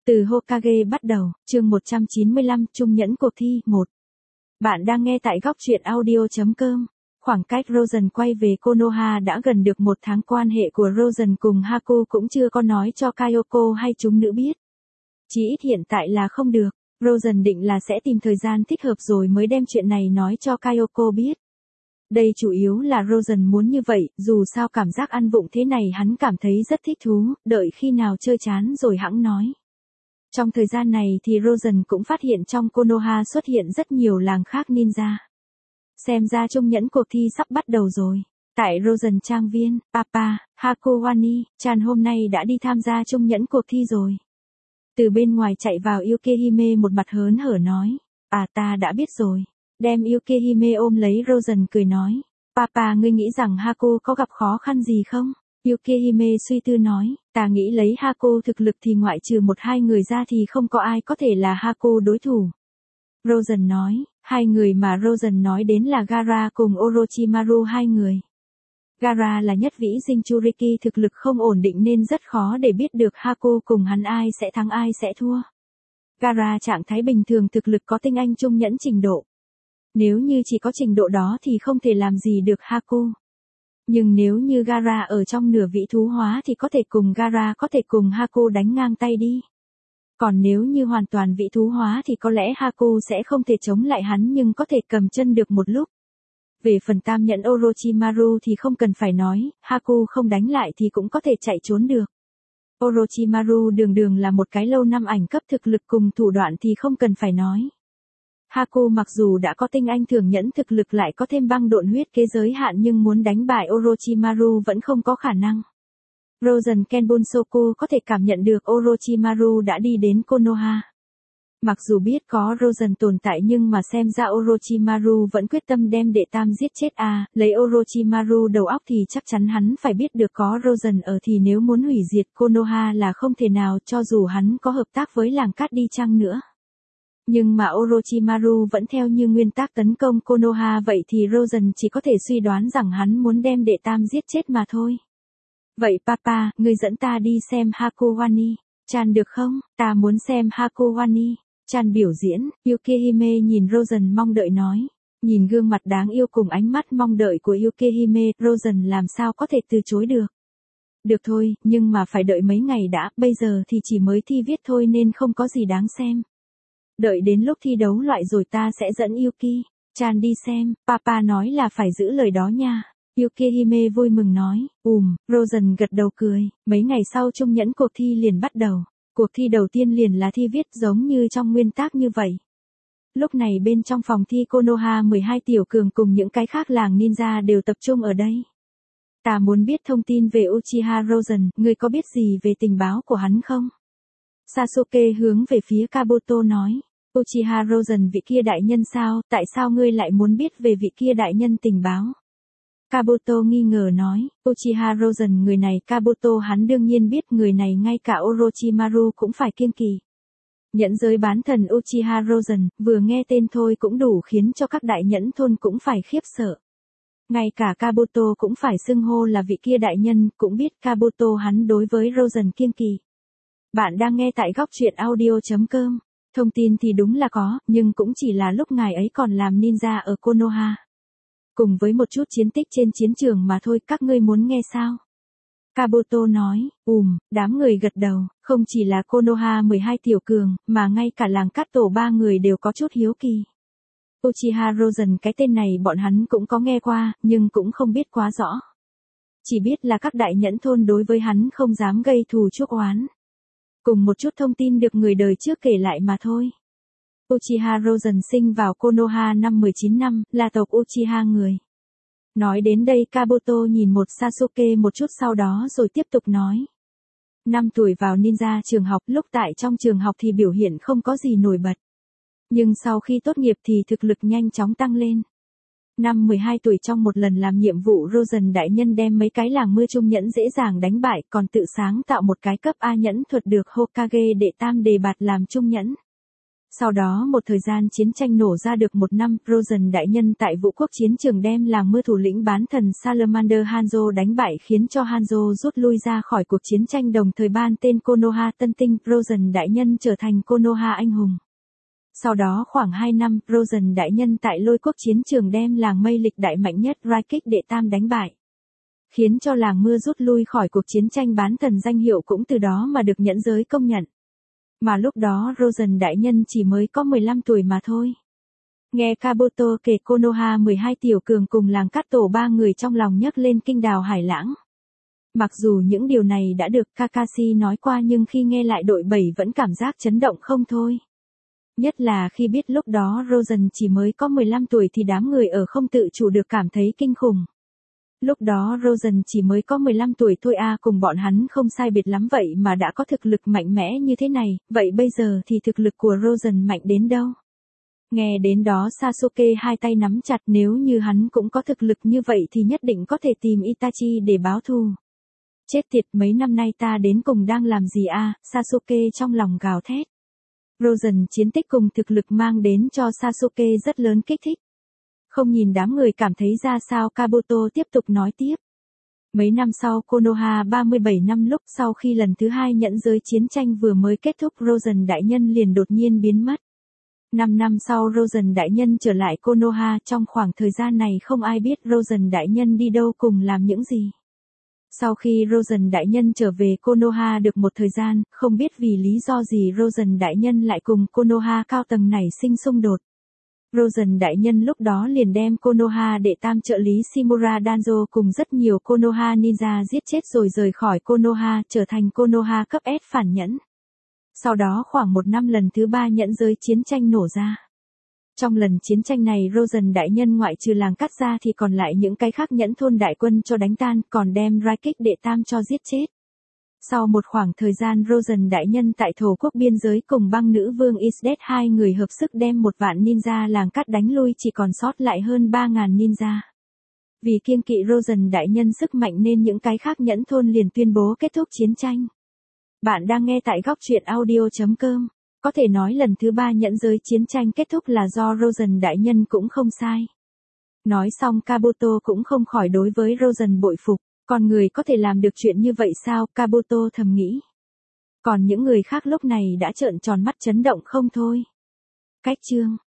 Từ Hokage bắt đầu, chương 195, Trung nhẫn cuộc thi, 1. Bạn đang nghe tại góc truyện audio.com. Khoảng cách Rosen quay về Konoha đã gần được một tháng, quan hệ của Rosen cùng Haku cũng chưa có nói cho Kyoko hay chúng nữ biết. Chỉ ít hiện tại là không được, Rosen định là sẽ tìm thời gian thích hợp rồi mới đem chuyện này nói cho Kyoko biết. Đây chủ yếu là Rosen muốn như vậy, dù sao cảm giác ăn vụng thế này hắn cảm thấy rất thích thú, đợi khi nào chơi chán rồi hẵng nói. Trong thời gian này thì Rosen cũng phát hiện trong Konoha xuất hiện rất nhiều làng khác ninja. Xem ra Trung nhẫn cuộc thi sắp bắt đầu rồi. Tại Rosen trang viên, Papa, Hakowani, Chan hôm nay đã đi tham gia Trung nhẫn cuộc thi rồi. Từ bên ngoài chạy vào Yukihime một mặt hớn hở nói. Ta đã biết rồi. Đem Yukihime ôm lấy Rosen cười nói. Papa, ngươi nghĩ rằng Haku có gặp khó khăn gì không? Yukihime suy tư nói, ta nghĩ lấy Haku thực lực thì ngoại trừ 1-2 người ra thì không có ai có thể là Haku đối thủ. Rosen nói, hai người mà Rosen nói đến là Gaara cùng Orochimaru, hai người. Gaara là nhất vĩ Jinchuriki, thực lực không ổn định nên rất khó để biết được Haku cùng hắn ai sẽ thắng ai sẽ thua. Gaara trạng thái bình thường, thực lực có tinh anh trung nhẫn trình độ. Nếu như chỉ có trình độ đó thì không thể làm gì được Haku. Nhưng nếu như Gaara ở trong nửa vị thú hóa thì có thể cùng Haku đánh ngang tay đi. Còn nếu như hoàn toàn vị thú hóa thì có lẽ Haku sẽ không thể chống lại hắn nhưng có thể cầm chân được một lúc. Về phần tam nhẫn Orochimaru thì không cần phải nói, Haku không đánh lại thì cũng có thể chạy trốn được. Orochimaru đường là một cái lâu năm ảnh cấp, thực lực cùng thủ đoạn thì không cần phải nói. Haku mặc dù đã có tinh anh thường nhẫn thực lực lại có thêm băng độn huyết kế giới hạn nhưng muốn đánh bại Orochimaru vẫn không có khả năng. Rosen Kenbunsoku có thể cảm nhận được Orochimaru đã đi đến Konoha. Mặc dù biết có Rosen tồn tại nhưng mà xem ra Orochimaru vẫn quyết tâm đem đệ tam giết chết lấy Orochimaru đầu óc thì chắc chắn hắn phải biết được có Rosen ở thì nếu muốn hủy diệt Konoha là không thể nào, cho dù hắn có hợp tác với làng cát đi chăng nữa. Nhưng mà Orochimaru vẫn theo như nguyên tắc tấn công Konoha, vậy thì Rosen chỉ có thể suy đoán rằng hắn muốn đem đệ tam giết chết mà thôi. Vậy Papa, ngươi dẫn ta đi xem Hakowani, Chan được không? Ta muốn xem Hakowani, Chan biểu diễn. Yukihime nhìn Rosen mong đợi nói. Nhìn gương mặt đáng yêu cùng ánh mắt mong đợi của Yukihime, Rosen làm sao có thể từ chối được. Được thôi, nhưng mà phải đợi mấy ngày đã, bây giờ thì chỉ mới thi viết thôi nên không có gì đáng xem. Đợi đến lúc thi đấu loại rồi ta sẽ dẫn Chan đi xem, Papa nói là phải giữ lời đó nha. Yukihime vui mừng nói, Rosen gật đầu cười, mấy ngày sau Trung nhẫn cuộc thi liền bắt đầu. Cuộc thi đầu tiên liền là thi viết giống như trong nguyên tắc như vậy. Lúc này bên trong phòng thi Konoha 12 tiểu cường cùng những cái khác làng ninja đều tập trung ở đây. Ta muốn biết thông tin về Uchiha Rosen, ngươi có biết gì về tình báo của hắn không? Sasuke hướng về phía Kabuto nói. Uchiha Rosen, vị kia đại nhân sao, tại sao ngươi lại muốn biết về vị kia đại nhân tình báo? Kabuto nghi ngờ nói, Uchiha Rosen người này, Kabuto hắn đương nhiên biết, người này ngay cả Orochimaru cũng phải kiêng kỵ. Nhẫn giới bán thần Uchiha Rosen, vừa nghe tên thôi cũng đủ khiến cho các đại nhẫn thôn cũng phải khiếp sợ. Ngay cả Kabuto cũng phải xưng hô là vị kia đại nhân, cũng biết Kabuto hắn đối với Rosen kiêng kỵ. Bạn đang nghe tại góc truyện audio.com. Thông tin thì đúng là có, nhưng cũng chỉ là lúc ngài ấy còn làm ninja ở Konoha. Cùng với một chút chiến tích trên chiến trường mà thôi, các ngươi muốn nghe sao? Kabuto nói, đám người gật đầu, không chỉ là Konoha 12 tiểu cường, mà ngay cả làng cát tổ 3 người đều có chút hiếu kỳ. Uchiha Rosen cái tên này bọn hắn cũng có nghe qua, nhưng cũng không biết quá rõ. Chỉ biết là các đại nhẫn thôn đối với hắn không dám gây thù chuốc oán. Cùng một chút thông tin được người đời trước kể lại mà thôi. Uchiha Rosen sinh vào Konoha năm 19 năm, là tộc Uchiha người. Nói đến đây Kabuto nhìn một Sasuke một chút sau đó rồi tiếp tục nói. 5 tuổi vào ninja trường học, lúc tại trong trường học thì biểu hiện không có gì nổi bật. Nhưng sau khi tốt nghiệp thì thực lực nhanh chóng tăng lên. Năm 12 tuổi trong một lần làm nhiệm vụ, Rosen đại nhân đem mấy cái làng mưa trung nhẫn dễ dàng đánh bại, còn tự sáng tạo một cái cấp A nhẫn thuật được Hokage đệ tam đề bạt làm trung nhẫn. Sau đó một thời gian chiến tranh nổ ra được một năm, Rosen đại nhân tại vũ quốc chiến trường đem làng mưa thủ lĩnh bán thần Salamander Hanzo đánh bại khiến cho Hanzo rút lui ra khỏi cuộc chiến tranh đồng thời ban tên Konoha tân tinh, Rosen đại nhân trở thành Konoha anh hùng. Sau đó khoảng 2 năm, Rosen đại nhân tại lôi quốc chiến trường đem làng mây lịch đại mạnh nhất Raikik đệ tam đánh bại. Khiến cho làng mưa rút lui khỏi cuộc chiến tranh bán thần danh hiệu cũng từ đó mà được nhẫn giới công nhận. Mà lúc đó Rosen đại nhân chỉ mới có 15 tuổi mà thôi. Nghe Kabuto kể Konoha 12 tiểu cường cùng làng cát tổ ba người trong lòng nhấc lên kinh đào hải lãng. Mặc dù những điều này đã được Kakashi nói qua nhưng khi nghe lại đội 7 vẫn cảm giác chấn động không thôi. Nhất là khi biết lúc đó Rosen chỉ mới có 15 tuổi thì đám người ở không tự chủ được cảm thấy kinh khủng. Lúc đó Rosen chỉ mới có 15 tuổi thôi cùng bọn hắn không sai biệt lắm vậy mà đã có thực lực mạnh mẽ như thế này, vậy bây giờ thì thực lực của Rosen mạnh đến đâu? Nghe đến đó Sasuke hai tay nắm chặt, nếu như hắn cũng có thực lực như vậy thì nhất định có thể tìm Itachi để báo thù. Chết tiệt, mấy năm nay ta đến cùng đang làm gì Sasuke trong lòng gào thét. Rosen chiến tích cùng thực lực mang đến cho Sasuke rất lớn kích thích. Không nhìn đám người cảm thấy ra sao, Kabuto tiếp tục nói tiếp. Mấy năm sau Konoha 37 năm lúc sau khi lần thứ 2 nhẫn giới chiến tranh vừa mới kết thúc, Rosen đại nhân liền đột nhiên biến mất. 5 năm sau Rosen đại nhân trở lại Konoha, trong khoảng thời gian này không ai biết Rosen đại nhân đi đâu cùng làm những gì. Sau khi Rosen đại nhân trở về Konoha được một thời gian, không biết vì lý do gì Rosen đại nhân lại cùng Konoha cao tầng nảy sinh xung đột. Rosen đại nhân lúc đó liền đem Konoha đệ tam trợ lý Shimura Danzo cùng rất nhiều Konoha ninja giết chết rồi rời khỏi Konoha, trở thành Konoha cấp S phản nhẫn. Sau đó khoảng một năm lần thứ 3 nhẫn giới chiến tranh nổ ra. Trong lần chiến tranh này Rosen đại nhân ngoại trừ làng cắt ra thì còn lại những cái khác nhẫn thôn đại quân cho đánh tan, còn đem Raikik đệ tam cho giết chết. Sau một khoảng thời gian Rosen đại nhân tại thổ quốc biên giới cùng băng nữ vương Isdet hai người hợp sức đem 1 vạn ninja làng cắt đánh lui, chỉ còn sót lại hơn 3.000 ninja. Vì kiêng kỵ Rosen đại nhân sức mạnh nên những cái khác nhẫn thôn liền tuyên bố kết thúc chiến tranh. Bạn đang nghe tại góc truyện audio.com. Có thể nói lần thứ 3 nhẫn giới chiến tranh kết thúc là do Rosen đại nhân cũng không sai. Nói xong Kabuto cũng không khỏi đối với Rosen bội phục. Con người có thể làm được chuyện như vậy sao, Kabuto thầm nghĩ. Còn những người khác lúc này đã trợn tròn mắt chấn động không thôi. Cách chương